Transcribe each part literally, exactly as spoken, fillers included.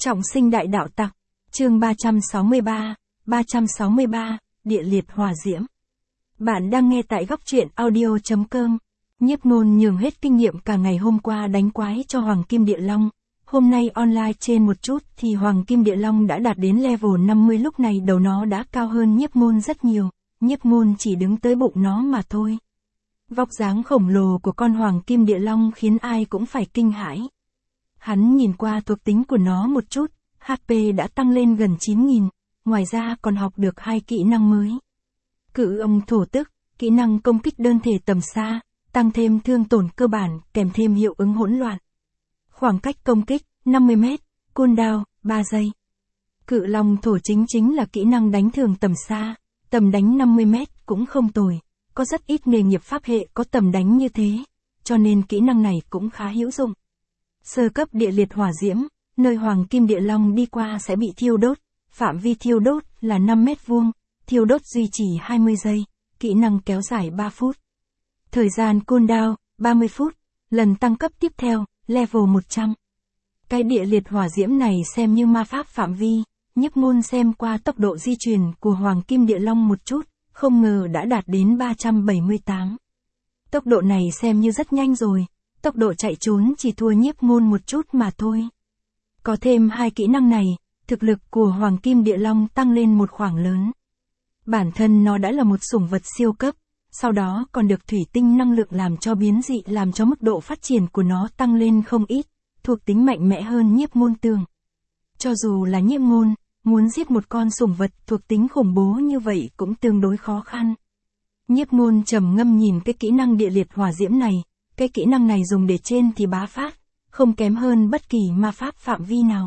Trọng sinh đại đạo tặc, chương ba trăm sáu mươi ba, ba trăm sáu mươi ba, địa liệt hỏa diễm. Bạn đang nghe tại góc truyện audio.com. Nhiếp Ngôn nhường hết kinh nghiệm cả ngày hôm qua đánh quái cho Hoàng Kim Địa Long. Hôm nay online trên một chút thì Hoàng Kim Địa Long đã đạt đến level năm mươi, lúc này đầu nó đã cao hơn Nhiếp Ngôn rất nhiều. Nhiếp Ngôn chỉ đứng tới bụng nó mà thôi. Vóc dáng khổng lồ của con Hoàng Kim Địa Long khiến ai cũng phải kinh hãi. Hắn nhìn qua thuộc tính của nó một chút, hát pê đã tăng lên gần chín nghìn, ngoài ra còn học được hai kỹ năng mới. Cự ông thổ tức, kỹ năng công kích đơn thể tầm xa, tăng thêm thương tổn cơ bản, kèm thêm hiệu ứng hỗn loạn. Khoảng cách công kích, năm mươi mét, cooldown, ba giây. Cự long thổ chính chính là kỹ năng đánh thường tầm xa, tầm đánh năm mươi mét cũng không tồi, có rất ít nghề nghiệp pháp hệ có tầm đánh như thế, cho nên kỹ năng này cũng khá hữu dụng. Sơ cấp địa liệt hỏa diễm, nơi Hoàng Kim Địa Long đi qua sẽ bị thiêu đốt, phạm vi thiêu đốt là năm mét vuông, thiêu đốt duy trì hai mươi giây, kỹ năng kéo dài ba phút. Thời gian cooldown, ba mươi phút, lần tăng cấp tiếp theo, level một trăm. Cái địa liệt hỏa diễm này xem như ma pháp phạm vi, Nhiếp Ngôn xem qua tốc độ di chuyển của Hoàng Kim Địa Long một chút, không ngờ đã đạt đến ba trăm bảy mươi tám. Tốc độ này xem như rất nhanh rồi. Tốc độ chạy trốn chỉ thua Nhiếp Ngôn một chút mà thôi. Có thêm hai kỹ năng này, thực lực của Hoàng Kim Địa Long tăng lên một khoảng lớn. Bản thân nó đã là một sủng vật siêu cấp, sau đó còn được thủy tinh năng lượng làm cho biến dị, làm cho mức độ phát triển của nó tăng lên không ít, thuộc tính mạnh mẽ hơn Nhiếp Ngôn tưởng. Cho dù là Nhiếp Ngôn, muốn giết một con sủng vật thuộc tính khủng bố như vậy cũng tương đối khó khăn. Nhiếp Ngôn trầm ngâm nhìn cái kỹ năng địa liệt hỏa diễm này. Cái kỹ năng này dùng để trên thì bá phát, không kém hơn bất kỳ ma pháp phạm vi nào.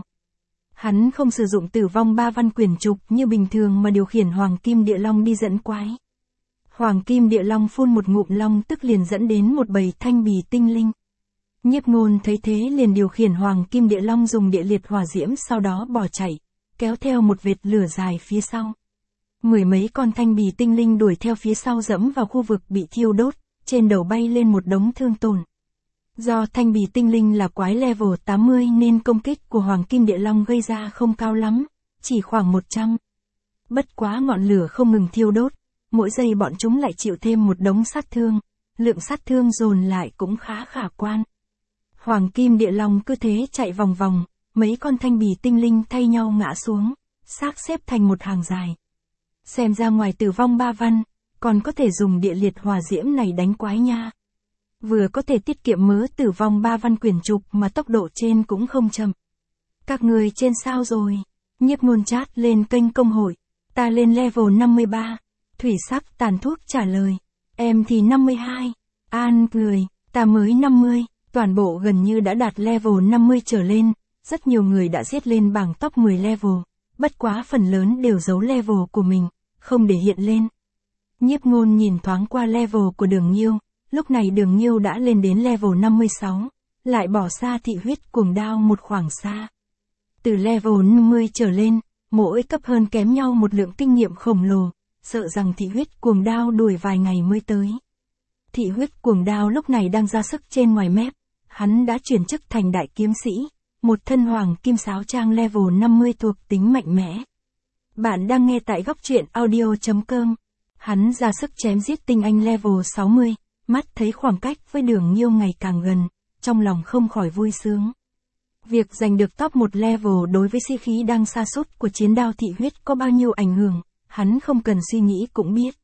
Hắn không sử dụng tử vong ba văn quyển trục như bình thường mà điều khiển Hoàng Kim Địa Long đi dẫn quái. Hoàng Kim Địa Long phun một ngụm long tức liền dẫn đến một bầy thanh bì tinh linh. Nhiếp Ngôn thấy thế liền điều khiển Hoàng Kim Địa Long dùng địa liệt hỏa diễm, sau đó bỏ chạy, kéo theo một vệt lửa dài phía sau. Mười mấy con thanh bì tinh linh đuổi theo phía sau dẫm vào khu vực bị thiêu đốt. Trên đầu bay lên một đống thương tổn. Do thanh bì tinh linh là quái level tám mươi nên công kích của Hoàng Kim Địa Long gây ra không cao lắm, chỉ khoảng một trăm. Bất quá ngọn lửa không ngừng thiêu đốt, mỗi giây bọn chúng lại chịu thêm một đống sát thương, lượng sát thương dồn lại cũng khá khả quan. Hoàng Kim Địa Long cứ thế chạy vòng vòng, mấy con thanh bì tinh linh thay nhau ngã xuống, xác xếp thành một hàng dài. Xem ra ngoài tử vong ba văn, còn có thể dùng địa liệt hỏa diễm này đánh quái nha. Vừa có thể tiết kiệm mớ tử vong ba văn quyển trục mà tốc độ trên cũng không chậm. Các người trên sao rồi? Nhiếp Ngôn chat lên kênh công hội. Ta lên level năm mươi ba. Thủy Sắc Tàn Thuốc trả lời. Em thì năm mươi hai. An cười. Ta mới năm mươi. Toàn bộ gần như đã đạt level năm mươi trở lên. Rất nhiều người đã giết lên bảng top mười level. Bất quá phần lớn đều giấu level của mình, không để hiện lên. Nhiếp Ngôn nhìn thoáng qua level của Đường Nhiêu, lúc này Đường Nhiêu đã lên đến level năm mươi sáu, lại bỏ xa thị huyết cuồng đao một khoảng xa. Từ level năm mươi trở lên, mỗi cấp hơn kém nhau một lượng kinh nghiệm khổng lồ, sợ rằng thị huyết cuồng đao đuổi vài ngày mới tới. Thị huyết cuồng đao lúc này đang ra sức trên ngoài mép, hắn đã chuyển chức thành đại kiếm sĩ, một thân hoàng kim sáo trang level năm mươi thuộc tính mạnh mẽ. Bạn đang nghe tại góc truyện audio.com. Hắn ra sức chém giết tinh anh level sáu mươi, mắt thấy khoảng cách với Đường Nhiêu ngày càng gần, trong lòng không khỏi vui sướng. Việc giành được top một level đối với sĩ khí đang sa sút của chiến đao thị huyết có bao nhiêu ảnh hưởng, hắn không cần suy nghĩ cũng biết.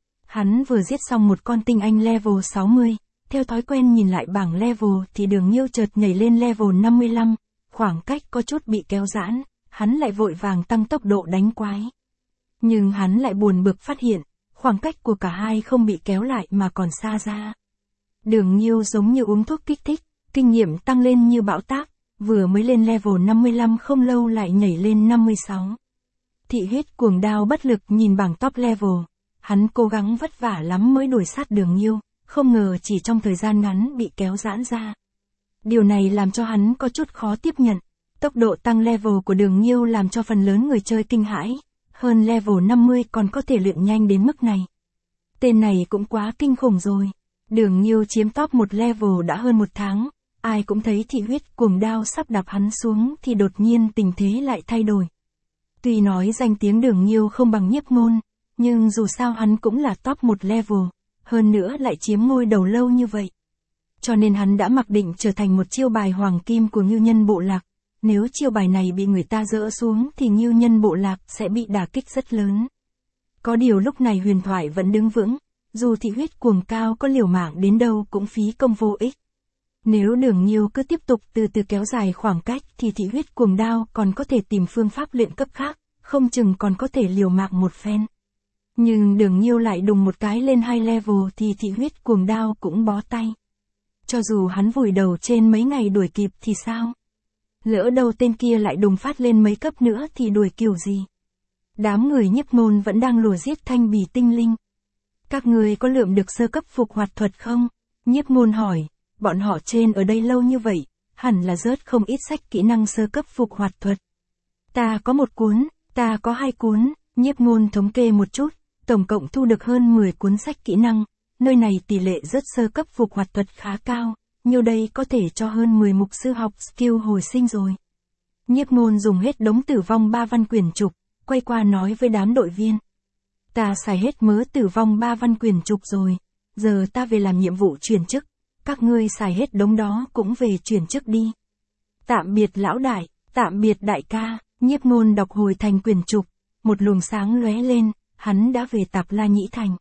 Hắn vừa giết xong một con tinh anh level sáu mươi, theo thói quen nhìn lại bảng level thì Đường Nhiêu chợt nhảy lên level năm mươi lăm, khoảng cách có chút bị kéo giãn, hắn lại vội vàng tăng tốc độ đánh quái. Nhưng hắn lại buồn bực phát hiện, khoảng cách của cả hai không bị kéo lại mà còn xa ra. Đường Nhiêu giống như uống thuốc kích thích, kinh nghiệm tăng lên như bão táp, vừa mới lên level năm mươi lăm không lâu lại nhảy lên năm mươi sáu. Thị huyết cuồng đao bất lực nhìn bảng top level, hắn cố gắng vất vả lắm mới đuổi sát Đường Nhiêu, không ngờ chỉ trong thời gian ngắn bị kéo giãn ra. Điều này làm cho hắn có chút khó tiếp nhận, tốc độ tăng level của Đường Nhiêu làm cho phần lớn người chơi kinh hãi. Hơn level năm mươi còn có thể luyện nhanh đến mức này. Tên này cũng quá kinh khủng rồi. Đường Nhiêu chiếm top một level đã hơn một tháng, ai cũng thấy thị huyết cuồng đao sắp đạp hắn xuống thì đột nhiên tình thế lại thay đổi. Tuy nói danh tiếng Đường Nhiêu không bằng Nhiếp Ngôn, nhưng dù sao hắn cũng là top một level, hơn nữa lại chiếm ngôi đầu lâu như vậy. Cho nên hắn đã mặc định trở thành một chiêu bài hoàng kim của Ngưu Nhân Bộ Lạc. Nếu chiêu bài này bị người ta dỡ xuống thì Ngưu Nhân Bộ Lạc sẽ bị đả kích rất lớn. Có điều lúc này huyền thoại vẫn đứng vững, dù thị huyết cuồng cao có liều mạng đến đâu cũng phí công vô ích. Nếu Đường Nhiêu cứ tiếp tục từ từ kéo dài khoảng cách thì thị huyết cuồng đao còn có thể tìm phương pháp luyện cấp khác, không chừng còn có thể liều mạng một phen. Nhưng Đường Nhiêu lại đùng một cái lên hai level thì thị huyết cuồng đao cũng bó tay. Cho dù hắn vùi đầu trên mấy ngày đuổi kịp thì sao? Lỡ đâu tên kia lại đùng phát lên mấy cấp nữa thì đuổi kiểu gì? Đám người Nhiếp Ngôn vẫn đang lùa giết Thanh Bì tinh linh. Các người có lượm được sơ cấp phục hoạt thuật không? Nhiếp Ngôn hỏi, bọn họ trên ở đây lâu như vậy, hẳn là rớt không ít sách kỹ năng sơ cấp phục hoạt thuật. Ta có một cuốn, ta có hai cuốn, Nhiếp Ngôn thống kê một chút, tổng cộng thu được hơn mười cuốn sách kỹ năng, nơi này tỷ lệ rớt sơ cấp phục hoạt thuật khá cao, nhiều đây có thể cho hơn mười mục sư học skill hồi sinh rồi. Nhiếp Ngôn dùng hết đống tử vong ba văn quyển trục, quay qua nói với đám đội viên. Ta xài hết mớ tử vong ba văn quyển trục rồi, giờ ta về làm nhiệm vụ chuyển chức, các ngươi xài hết đống đó cũng về chuyển chức đi. Tạm biệt lão đại, tạm biệt đại ca, Nhiếp Ngôn đọc hồi thành quyển trục, một luồng sáng lóe lên, hắn đã về Tạp La Nhĩ Thành.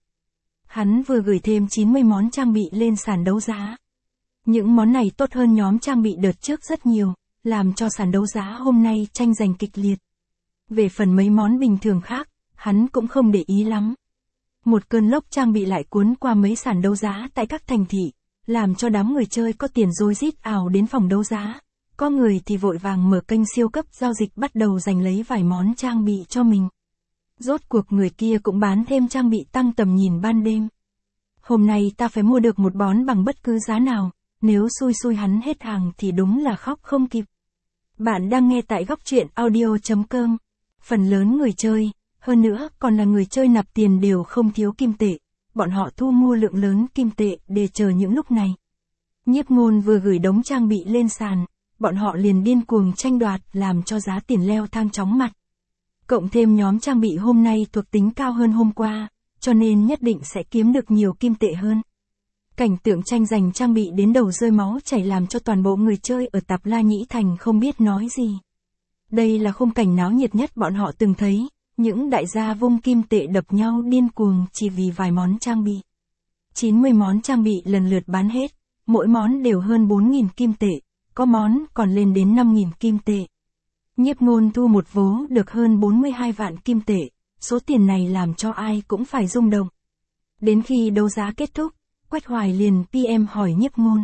Hắn vừa gửi thêm chín mươi món trang bị lên sàn đấu giá. Những món này tốt hơn nhóm trang bị đợt trước rất nhiều, làm cho sàn đấu giá hôm nay tranh giành kịch liệt. Về phần mấy món bình thường khác, hắn cũng không để ý lắm. Một cơn lốc trang bị lại cuốn qua mấy sàn đấu giá tại các thành thị, làm cho đám người chơi có tiền rối rít ào đến phòng đấu giá. Có người thì vội vàng mở kênh siêu cấp giao dịch bắt đầu giành lấy vài món trang bị cho mình. Rốt cuộc người kia cũng bán thêm trang bị tăng tầm nhìn ban đêm. Hôm nay ta phải mua được một bón bằng bất cứ giá nào, nếu xui xui hắn hết hàng thì đúng là khóc không kịp. Bạn đang nghe tại góc truyện audio chấm com. Phần lớn người chơi, hơn nữa còn là người chơi nạp tiền đều không thiếu kim tệ. Bọn họ thu mua lượng lớn kim tệ để chờ những lúc này. Nhiếp Ngôn vừa gửi đống trang bị lên sàn, bọn họ liền điên cuồng tranh đoạt làm cho giá tiền leo thang chóng mặt. Cộng thêm nhóm trang bị hôm nay thuộc tính cao hơn hôm qua, cho nên nhất định sẽ kiếm được nhiều kim tệ hơn. Cảnh tượng tranh giành trang bị đến đầu rơi máu chảy làm cho toàn bộ người chơi ở Tạp La Nhĩ Thành không biết nói gì. Đây là khung cảnh náo nhiệt nhất bọn họ từng thấy, những đại gia vung kim tệ đập nhau điên cuồng chỉ vì vài món trang bị. chín mươi món trang bị lần lượt bán hết, mỗi món đều hơn bốn nghìn kim tệ, có món còn lên đến năm nghìn kim tệ. Nhiếp Ngôn thu một vố được hơn bốn mươi hai vạn kim tệ, số tiền này làm cho ai cũng phải rung động. Đến khi đấu giá kết thúc, Quách Hoài liền pê em hỏi Nhiếp Ngôn.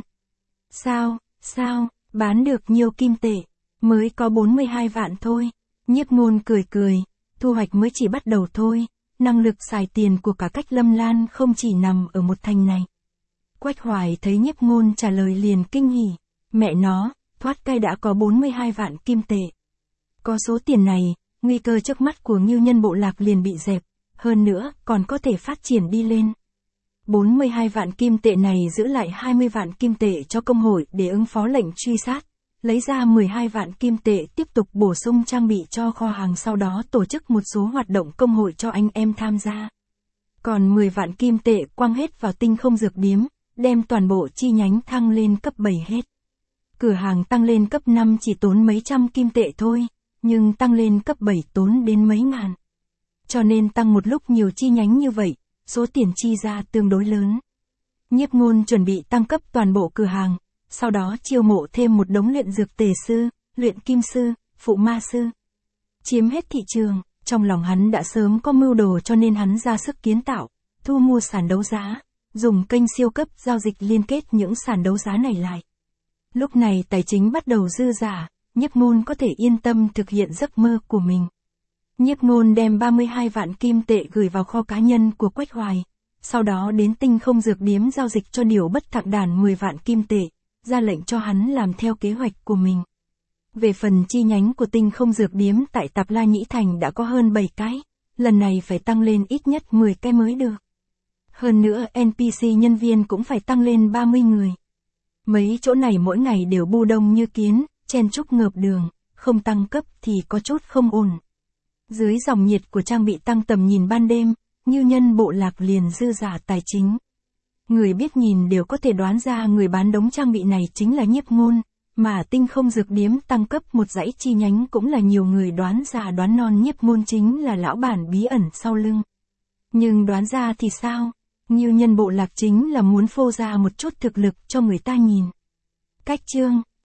Sao, sao, bán được nhiều kim tệ, mới có bốn mươi hai vạn thôi. Nhiếp Ngôn cười cười, thu hoạch mới chỉ bắt đầu thôi, năng lực xài tiền của cả Cách Lâm Lan không chỉ nằm ở một thành này. Quách Hoài thấy Nhiếp Ngôn trả lời liền kinh hỉ, mẹ nó, thoát cai đã có bốn mươi hai vạn kim tệ. Có số tiền này, nguy cơ trước mắt của Ngưu Nhân Bộ Lạc liền bị dẹp, hơn nữa còn có thể phát triển đi lên. bốn mươi hai vạn kim tệ này giữ lại hai mươi vạn kim tệ cho công hội để ứng phó lệnh truy sát, lấy ra mười hai vạn kim tệ tiếp tục bổ sung trang bị cho kho hàng, sau đó tổ chức một số hoạt động công hội cho anh em tham gia. Còn mười vạn kim tệ quăng hết vào Tinh Không Dược Điếm, đem toàn bộ chi nhánh thăng lên cấp bảy hết. Cửa hàng tăng lên cấp năm chỉ tốn mấy trăm kim tệ thôi, nhưng tăng lên cấp bảy tốn đến mấy ngàn. Cho nên tăng một lúc nhiều chi nhánh như vậy, số tiền chi ra tương đối lớn. Nhiếp Ngôn chuẩn bị tăng cấp toàn bộ cửa hàng, sau đó chiêu mộ thêm một đống luyện dược tề sư, luyện kim sư, phụ ma sư. Chiếm hết thị trường, trong lòng hắn đã sớm có mưu đồ cho nên hắn ra sức kiến tạo, thu mua sàn đấu giá, dùng kênh siêu cấp giao dịch liên kết những sàn đấu giá này lại. Lúc này tài chính bắt đầu dư dả, Nhiếp Ngôn có thể yên tâm thực hiện giấc mơ của mình. Nhiếp Ngôn đem ba mươi hai vạn kim tệ gửi vào kho cá nhân của Quách Hoài, sau đó đến Tinh Không Dược Điếm giao dịch cho Điều Bất Thạc Đàn mười vạn kim tệ, ra lệnh cho hắn làm theo kế hoạch của mình. Về phần chi nhánh của Tinh Không Dược Điếm tại Tạp La Nhĩ Thành đã có hơn bảy cái, lần này phải tăng lên ít nhất mười cái mới được. Hơn nữa en pê xê nhân viên cũng phải tăng lên ba mươi người. Mấy chỗ này mỗi ngày đều bu đông như kiến, chen chúc ngợp đường, không tăng cấp thì có chút không ổn. Dưới dòng nhiệt của trang bị tăng tầm nhìn ban đêm, Ngưu Nhân bộ lạc liền dư giả tài chính. Người biết nhìn đều có thể đoán ra người bán đống trang bị này chính là Nhiếp Ngôn, mà Tinh Không Dược Điếm tăng cấp một dãy chi nhánh cũng là nhiều người đoán già đoán non Nhiếp Ngôn chính là lão bản bí ẩn sau lưng. Nhưng đoán ra thì sao? Ngưu Nhân bộ lạc chính là muốn phô ra một chút thực lực cho người ta nhìn. Cách chương